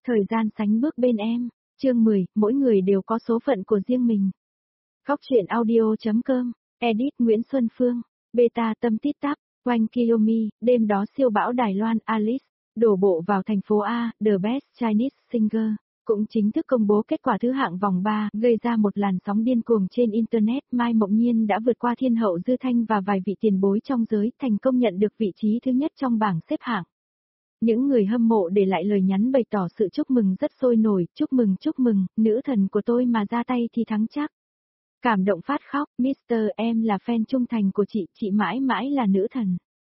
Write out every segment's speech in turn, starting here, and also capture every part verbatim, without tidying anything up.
Thời gian sánh bước bên em. Chương mười, mỗi người đều có số phận của riêng mình. Góc truyện audio chấm com, edit Nguyễn Xuân Phương, beta tâm tít tắp, Oanh Kiyomi, đêm đó siêu bão Đài Loan Alice, đổ bộ vào thành phố A, The Best Chinese Singer, cũng chính thức công bố kết quả thứ hạng vòng ba, gây ra một làn sóng điên cuồng trên Internet. Mai Mộng Nhiên đã vượt qua Thiên hậu Dư Thanh và vài vị tiền bối trong giới, thành công nhận được vị trí thứ nhất trong bảng xếp hạng. Những người hâm mộ để lại lời nhắn bày tỏ sự chúc mừng rất sôi nổi, chúc mừng chúc mừng, nữ thần của tôi mà ra tay thì thắng chắc. Cảm động phát khóc, mít tơ em là fan trung thành của chị, chị mãi mãi là nữ thần.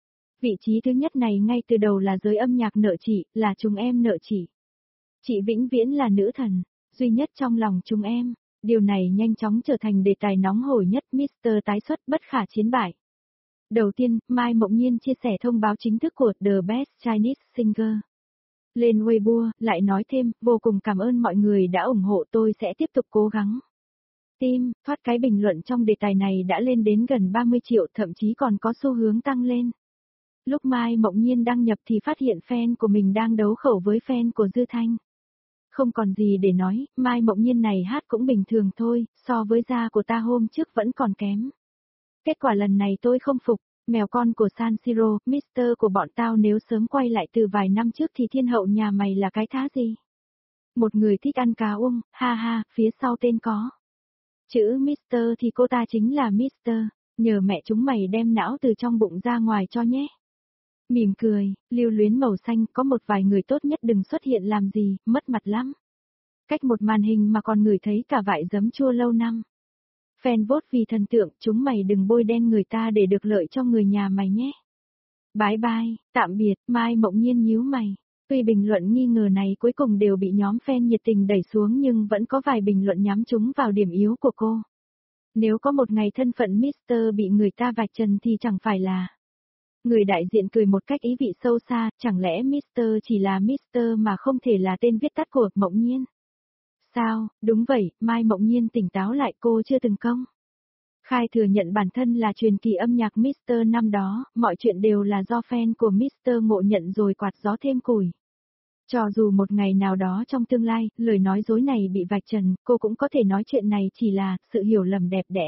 Vị trí thứ nhất này ngay từ đầu là giới âm nhạc nợ chị, là chúng em nợ chị. Chị vĩnh viễn là nữ thần, duy nhất trong lòng chúng em. Điều này nhanh chóng trở thành đề tài nóng hổi nhất, mít tơ tái xuất bất khả chiến bại. Đầu tiên, Mai Mộng Nhiên chia sẻ thông báo chính thức của The Best Chinese Singer. Lên Weibo, lại nói thêm, vô cùng cảm ơn mọi người đã ủng hộ, tôi sẽ tiếp tục cố gắng. Tim, thoát cái bình luận trong đề tài này đã lên đến gần ba mươi triệu, thậm chí còn có xu hướng tăng lên. Lúc Mai Mộng Nhiên đăng nhập thì phát hiện fan của mình đang đấu khẩu với fan của Dư Thanh. Không còn gì để nói, Mai Mộng Nhiên này hát cũng bình thường thôi, so với da của ta hôm trước vẫn còn kém. Kết quả lần này tôi không phục, mèo con của San Siro, Mister của bọn tao nếu sớm quay lại từ vài năm trước thì thiên hậu nhà mày là cái thá gì? Một người thích ăn cá ung, ha ha, phía sau tên có. Chữ Mister thì cô ta chính là Mister, nhờ mẹ chúng mày đem não từ trong bụng ra ngoài cho nhé. Mỉm cười, lưu luyến màu xanh, có một vài người tốt nhất đừng xuất hiện làm gì, mất mặt lắm. Cách một màn hình mà còn ngửi thấy cả vải giấm chua lâu năm. Fan vote vì thần tượng, chúng mày đừng bôi đen người ta để được lợi cho người nhà mày nhé. Bye bye, tạm biệt, Mai Mộng Nhiên nhíu mày. Tuy bình luận nghi ngờ này cuối cùng đều bị nhóm fan nhiệt tình đẩy xuống nhưng vẫn có vài bình luận nhắm trúng vào điểm yếu của cô. Nếu có một ngày thân phận Mister bị người ta vạch trần thì chẳng phải là... Người đại diện cười một cách ý vị sâu xa, chẳng lẽ Mister chỉ là Mister mà không thể là tên viết tắt của Mộng Nhiên? Sao, đúng vậy, Mai Mộng Nhiên tỉnh táo lại, cô chưa từng công. Khai thừa nhận bản thân là truyền kỳ âm nhạc Mister năm đó, mọi chuyện đều là do fan của Mister ngộ nhận rồi quạt gió thêm củi. Cho dù một ngày nào đó trong tương lai, lời nói dối này bị vạch trần, cô cũng có thể nói chuyện này chỉ là sự hiểu lầm đẹp đẽ.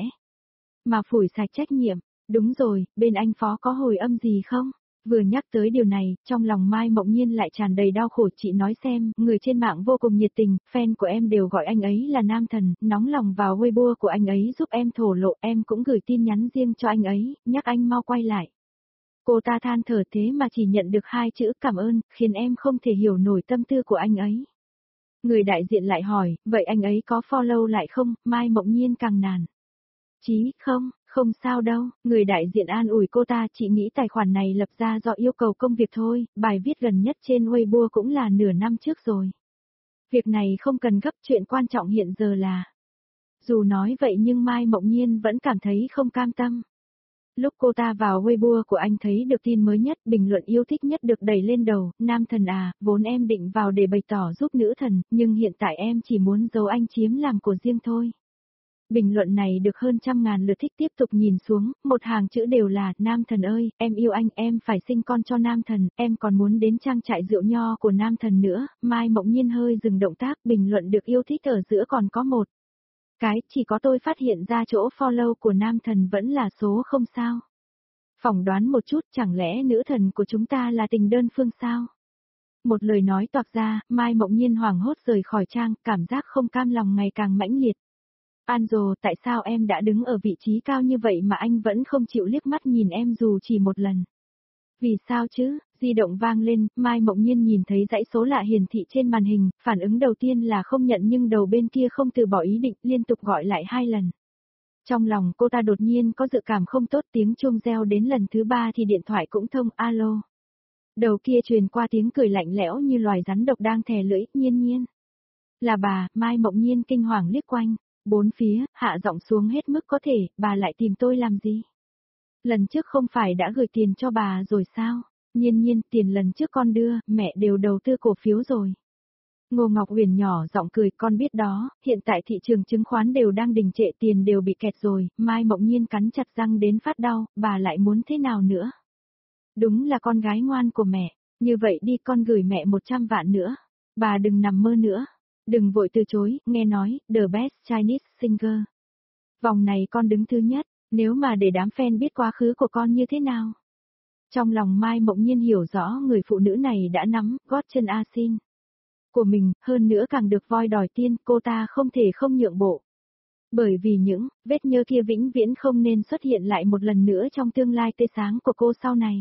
Mà phủi sạch trách nhiệm, đúng rồi, bên anh Phó có hồi âm gì không? Vừa nhắc tới điều này, trong lòng Mai Mộng Nhiên lại tràn đầy đau khổ. Chị nói xem, người trên mạng vô cùng nhiệt tình, fan của em đều gọi anh ấy là nam thần, nóng lòng vào Weibo của anh ấy giúp em thổ lộ, em cũng gửi tin nhắn riêng cho anh ấy, nhắc anh mau quay lại. Cô ta than thở thế mà chỉ nhận được hai chữ cảm ơn, khiến em không thể hiểu nổi tâm tư của anh ấy. Người đại diện lại hỏi, vậy anh ấy có follow lại không? Mai Mộng Nhiên càng nản. Chí, không, không sao đâu, người đại diện an ủi cô ta, chị nghĩ tài khoản này lập ra do yêu cầu công việc thôi, bài viết gần nhất trên Weibo cũng là nửa năm trước rồi. Việc này không cần gấp, chuyện quan trọng hiện giờ là... Dù nói vậy nhưng Mai Mộng Nhiên vẫn cảm thấy không cam tâm. Lúc cô ta vào Weibo của anh thấy được tin mới nhất, bình luận yêu thích nhất được đẩy lên đầu, nam thần à, vốn em định vào để bày tỏ giúp nữ thần, nhưng hiện tại em chỉ muốn giấu anh chiếm làm của riêng thôi. Bình luận này được hơn trăm ngàn lượt thích, tiếp tục nhìn xuống, một hàng chữ đều là, nam thần ơi, em yêu anh, em phải sinh con cho nam thần, em còn muốn đến trang trại rượu nho của nam thần nữa. Mai Mộng Nhiên hơi dừng động tác, bình luận được yêu thích ở giữa còn có một cái, chỉ có tôi phát hiện ra chỗ follow của nam thần vẫn là số không sao. Phỏng đoán một chút, chẳng lẽ nữ thần của chúng ta là tình đơn phương sao? Một lời nói toạc ra, Mai Mộng Nhiên hoảng hốt rời khỏi trang, cảm giác không cam lòng ngày càng mãnh liệt. Anjo, tại sao em đã đứng ở vị trí cao như vậy mà anh vẫn không chịu liếc mắt nhìn em dù chỉ một lần? Vì sao chứ? Di động vang lên, Mai Mộng Nhiên nhìn thấy dãy số lạ hiển thị trên màn hình, phản ứng đầu tiên là không nhận nhưng đầu bên kia không từ bỏ ý định, liên tục gọi lại hai lần. Trong lòng cô ta đột nhiên có dự cảm không tốt, tiếng chuông reo đến lần thứ ba thì điện thoại cũng thông, alo. Đầu kia truyền qua tiếng cười lạnh lẽo như loài rắn độc đang thè lưỡi, Nhiên Nhiên. Là bà, Mai Mộng Nhiên kinh hoàng liếc quanh. Bốn phía, hạ giọng xuống hết mức có thể, bà lại tìm tôi làm gì? Lần trước không phải đã gửi tiền cho bà rồi sao? Nhiên Nhiên, tiền lần trước con đưa, mẹ đều đầu tư cổ phiếu rồi. Ngô Ngọc Huyền nhỏ giọng cười, con biết đó, hiện tại thị trường chứng khoán đều đang đình trệ, tiền đều bị kẹt rồi. Mai Mộng Nhiên cắn chặt răng đến phát đau, bà lại muốn thế nào nữa? Đúng là con gái ngoan của mẹ, như vậy đi, con gửi mẹ một trăm vạn nữa. Bà đừng nằm mơ nữa. Đừng vội từ chối, nghe nói, The Best Chinese Singer. Vòng này con đứng thứ nhất, nếu mà để đám fan biết quá khứ của con như thế nào. Trong lòng Mai Mộng Nhiên hiểu rõ người phụ nữ này đã nắm gót chân A Sin của mình, hơn nữa càng được voi đòi tiên, cô ta không thể không nhượng bộ. Bởi vì những vết nhơ kia vĩnh viễn không nên xuất hiện lại một lần nữa trong tương lai tươi sáng của cô sau này.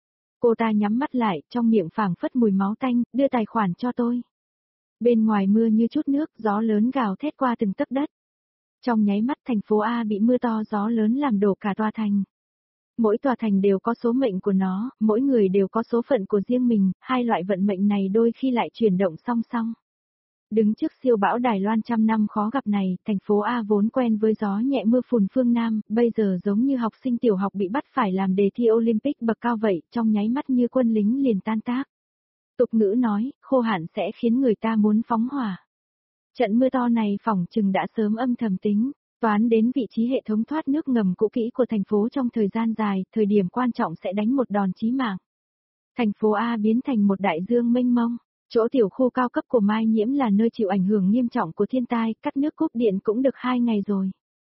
Cô ta nhắm mắt lại, trong miệng phảng phất mùi máu tanh, đưa tài khoản cho tôi. Bên ngoài mưa như chút nước, gió lớn gào thét qua từng tấc đất. Trong nháy mắt thành phố A bị mưa to gió lớn làm đổ cả tòa thành. Mỗi tòa thành đều có số mệnh của nó, mỗi người đều có số phận của riêng mình, hai loại vận mệnh này đôi khi lại chuyển động song song. Đứng trước siêu bão Đài Loan trăm năm khó gặp này, thành phố A vốn quen với gió nhẹ mưa phùn phương Nam, bây giờ giống như học sinh tiểu học bị bắt phải làm đề thi Olympic bậc cao vậy, trong nháy mắt như quân lính liền tan tác. Tục ngữ nói, khô hạn sẽ khiến người ta muốn phóng hỏa. Trận mưa to này phỏng chừng đã sớm âm thầm tính, toán đến vị trí hệ thống thoát nước ngầm cũ kỹ của thành phố trong thời gian dài, thời điểm quan trọng sẽ đánh một đòn chí mạng. Thành phố A biến thành một đại dương mênh mông. Chỗ tiểu khu cao cấp của Mai Nhiễm là nơi chịu ảnh hưởng nghiêm trọng của thiên tai, cắt nước cúp điện cũng được hai ngày rồi.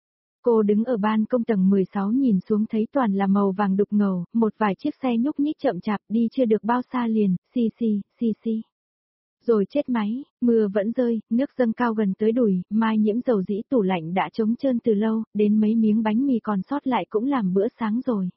Cô đứng ở ban công tầng mười sáu nhìn xuống thấy toàn là màu vàng đục ngầu, một vài chiếc xe nhúc nhích chậm chạp đi chưa được bao xa liền, xì xì, xì xì. Rồi chết máy, mưa vẫn rơi, nước dâng cao gần tới đùi, Mai Nhiễm dầu dĩ tủ lạnh đã trống trơn từ lâu, đến mấy miếng bánh mì còn sót lại cũng làm bữa sáng rồi.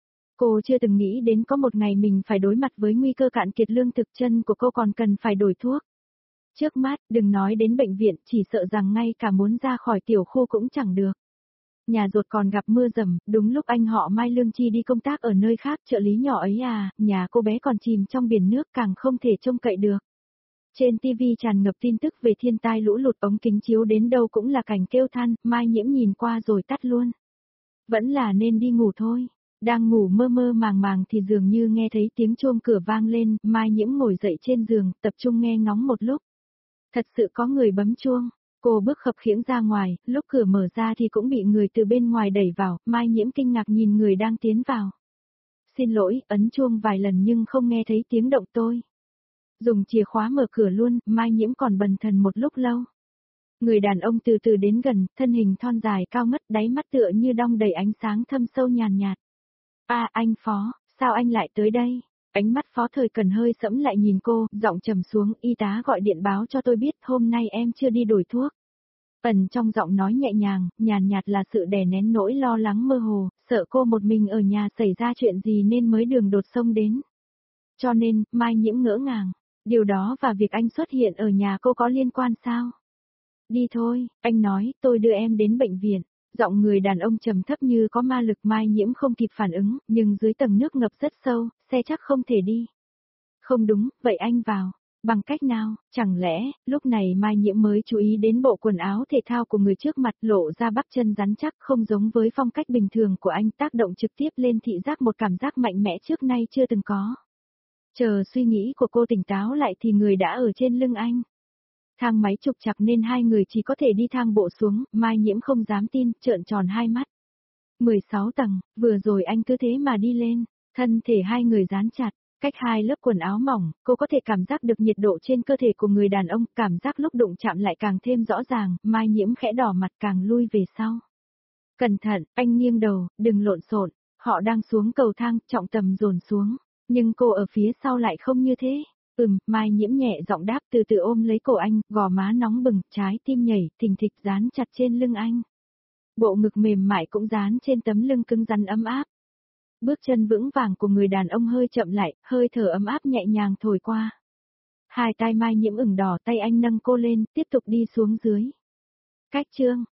Cô chưa từng nghĩ đến có một ngày mình phải đối mặt với nguy cơ cạn kiệt lương thực, chân của cô còn cần phải đổi thuốc. Trước mắt, đừng nói đến bệnh viện, chỉ sợ rằng ngay cả muốn ra khỏi tiểu khu cũng chẳng được. Nhà ruột còn gặp mưa dầm, đúng lúc anh họ Mai Lương Chi đi công tác ở nơi khác, trợ lý nhỏ ấy à, nhà cô bé còn chìm trong biển nước càng không thể trông cậy được. Trên ti vi tràn ngập tin tức về thiên tai lũ lụt, ống kính chiếu đến đâu cũng là cảnh kêu than, Mai Nhiễm nhìn qua rồi tắt luôn. Vẫn là nên đi ngủ thôi. Đang ngủ mơ mơ màng màng thì dường như nghe thấy tiếng chuông cửa vang lên, Mai Nhiễm ngồi dậy trên giường, tập trung nghe ngóng một lúc. Thật sự có người bấm chuông, cô bước khập khiễng ra ngoài, lúc cửa mở ra thì cũng bị người từ bên ngoài đẩy vào, Mai Nhiễm kinh ngạc nhìn người đang tiến vào. Xin lỗi, ấn chuông vài lần nhưng không nghe thấy tiếng động tôi. Dùng chìa khóa mở cửa luôn, Mai Nhiễm còn bần thần một lúc lâu. Người đàn ông từ từ đến gần, thân hình thon dài cao ngất, đáy mắt tựa như đong đầy ánh sáng thâm sâu nhàn nhạt. À, anh Phó, sao anh lại tới đây? Ánh mắt Phó Thời Cần hơi sẫm lại nhìn cô, giọng trầm xuống, y tá gọi điện báo cho tôi biết hôm nay em chưa đi đổi thuốc. Ẩn trong giọng nói nhẹ nhàng, nhàn nhạt là sự đè nén nỗi lo lắng mơ hồ, sợ cô một mình ở nhà xảy ra chuyện gì nên mới đường đột xông đến. Cho nên, Mai Nhiễm ngỡ ngàng, điều đó và việc anh xuất hiện ở nhà cô có liên quan sao? Đi thôi, anh nói, tôi đưa em đến bệnh viện. Giọng người đàn ông trầm thấp như có ma lực. Mai Nhiễm không kịp phản ứng, nhưng dưới tầng nước ngập rất sâu, xe chắc không thể đi. Không đúng, vậy anh vào. Bằng cách nào, chẳng lẽ, lúc này Mai Nhiễm mới chú ý đến bộ quần áo thể thao của người trước mặt lộ ra bắp chân rắn chắc không giống với phong cách bình thường của anh, tác động trực tiếp lên thị giác một cảm giác mạnh mẽ trước nay chưa từng có. Chờ suy nghĩ của cô tỉnh táo lại thì người đã ở trên lưng anh. Thang máy trục trặc nên hai người chỉ có thể đi thang bộ xuống, Mai Nhiễm không dám tin, trợn tròn hai mắt. mười sáu tầng, vừa rồi anh cứ thế mà đi lên, thân thể hai người dán chặt, cách hai lớp quần áo mỏng, cô có thể cảm giác được nhiệt độ trên cơ thể của người đàn ông, cảm giác lúc đụng chạm lại càng thêm rõ ràng, Mai Nhiễm khẽ đỏ mặt càng lui về sau. Cẩn thận, anh nghiêng đầu, đừng lộn xộn, họ đang xuống cầu thang, trọng tầm dồn xuống, nhưng cô ở phía sau lại không như thế. Ừm, Mai Nhiễm nhẹ giọng đáp, từ từ ôm lấy cổ anh, gò má nóng bừng, trái tim nhảy, thình thịch dán chặt trên lưng anh. Bộ ngực mềm mại cũng dán trên tấm lưng cứng rắn ấm áp. Bước chân vững vàng của người đàn ông hơi chậm lại, hơi thở ấm áp nhẹ nhàng thổi qua. Hai tai Mai Nhiễm ửng đỏ, tay anh nâng cô lên, tiếp tục đi xuống dưới. Cách chương